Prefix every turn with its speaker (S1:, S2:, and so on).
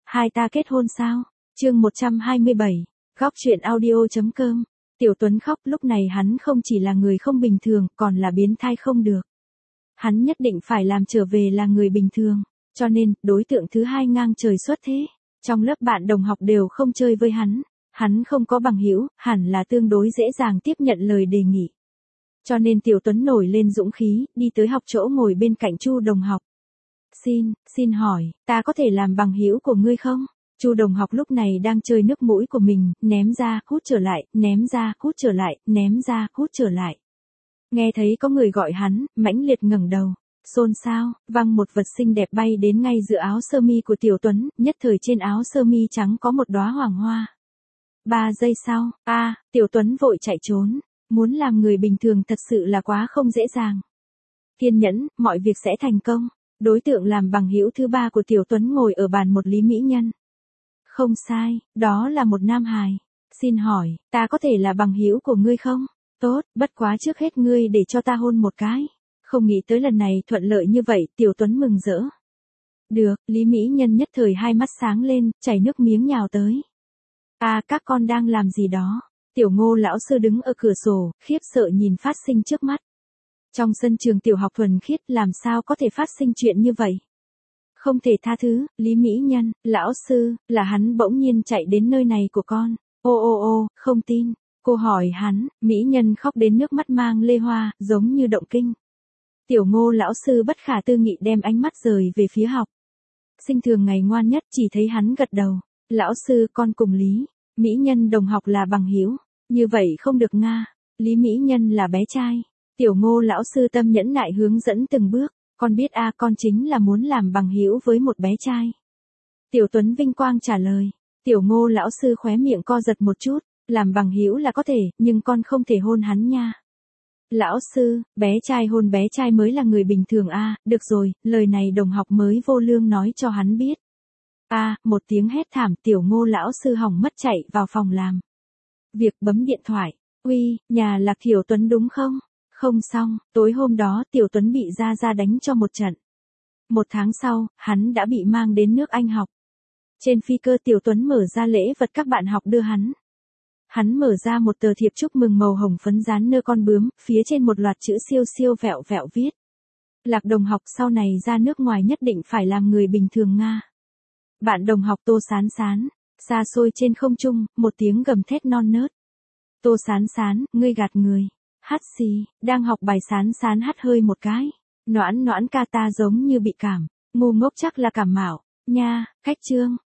S1: Hai ta kết hôn sao? Chương 127, góc truyện audio.com. Tiểu Tuấn khóc, lúc này hắn không chỉ là người không bình thường, còn là biến thái không được. Hắn nhất định phải làm trở về là người bình thường, cho nên, đối tượng thứ hai ngang trời xuất thế. Trong lớp bạn đồng học đều không chơi với hắn không có bằng hữu, hẳn là tương đối dễ dàng tiếp nhận lời đề nghị. Cho nên Tiểu Tuấn nổi lên dũng khí, đi tới học chỗ ngồi bên cạnh Chu đồng học. Xin hỏi, ta có thể làm bằng hữu của ngươi không? Chu đồng học lúc này đang chơi nước mũi của mình, ném ra, hút trở lại, ném ra, hút trở lại, ném ra, hút trở lại. Nghe thấy có người gọi hắn, mãnh liệt ngẩng đầu. Xôn xao, văng một vật xinh đẹp bay đến ngay giữa áo sơ mi của Tiểu Tuấn, nhất thời trên áo sơ mi trắng có một đóa hoàng hoa. 3 giây sau, Tiểu Tuấn vội chạy trốn. Muốn làm người bình thường thật sự là quá không dễ dàng. Kiên nhẫn, mọi việc sẽ thành công. Đối tượng làm bằng hữu thứ ba của Tiểu Tuấn ngồi ở bàn một Lý Mỹ Nhân. Không sai, đó là một nam hài. Xin hỏi, ta có thể là bằng hữu của ngươi không? Tốt, bất quá trước hết ngươi để cho ta hôn một cái. Không nghĩ tới lần này thuận lợi như vậy, Tiểu Tuấn mừng rỡ. Được, Lý Mỹ Nhân nhất thời hai mắt sáng lên, chảy nước miếng nhào tới. Các con đang làm gì đó? Tiểu Ngô lão sư đứng ở cửa sổ, khiếp sợ nhìn phát sinh trước mắt. Trong sân trường tiểu học thuần khiết làm sao có thể phát sinh chuyện như vậy? Không thể tha thứ, Lý Mỹ Nhân, lão sư, là hắn bỗng nhiên chạy đến nơi này của con. Ô, không tin. Cô hỏi hắn, Mỹ Nhân khóc đến nước mắt mang lê hoa, giống như động kinh. Tiểu Ngô lão sư bất khả tư nghị đem ánh mắt rời về phía học. Sinh thường ngày ngoan nhất chỉ thấy hắn gật đầu. Lão sư, con cùng Lý Mỹ Nhân đồng học là bằng hữu. Như vậy không được nga. Lý Mỹ Nhân là bé trai. Tiểu Ngô lão sư tâm nhẫn nại hướng dẫn từng bước. Con biết con chính là muốn làm bằng hữu với một bé trai. Tiểu Tuấn vinh quang trả lời. Tiểu Ngô lão sư khóe miệng co giật một chút. Làm bằng hữu là có thể, nhưng con không thể hôn hắn nha. Lão sư, bé trai hôn bé trai mới là người bình thường được rồi, lời này đồng học mới vô lương nói cho hắn biết. Một tiếng hét thảm, Tiểu Ngô lão sư hỏng mất chạy vào phòng làm việc, bấm điện thoại. Uy, nhà là Tiểu Tuấn đúng không? Không xong, tối hôm đó Tiểu Tuấn bị Gia đánh cho một trận. 1 tháng sau, hắn đã bị mang đến nước Anh học. Trên phi cơ Tiểu Tuấn mở ra lễ vật các bạn học đưa hắn. Hắn mở ra một tờ thiệp chúc mừng màu hồng phấn dán nơ con bướm, phía trên một loạt chữ siêu siêu vẹo vẹo viết. Lạc đồng học sau này ra nước ngoài nhất định phải làm người bình thường nga. Bạn đồng học Tô Sán Sán, xa xôi trên không trung, một tiếng gầm thét non nớt. Tô Sán Sán, ngươi gạt người. Hắt xì, đang học bài Sán Sán hắt hơi một cái. Noãn ca ta giống như bị cảm. Ngu ngốc chắc là cảm mạo. Nha, cách chương.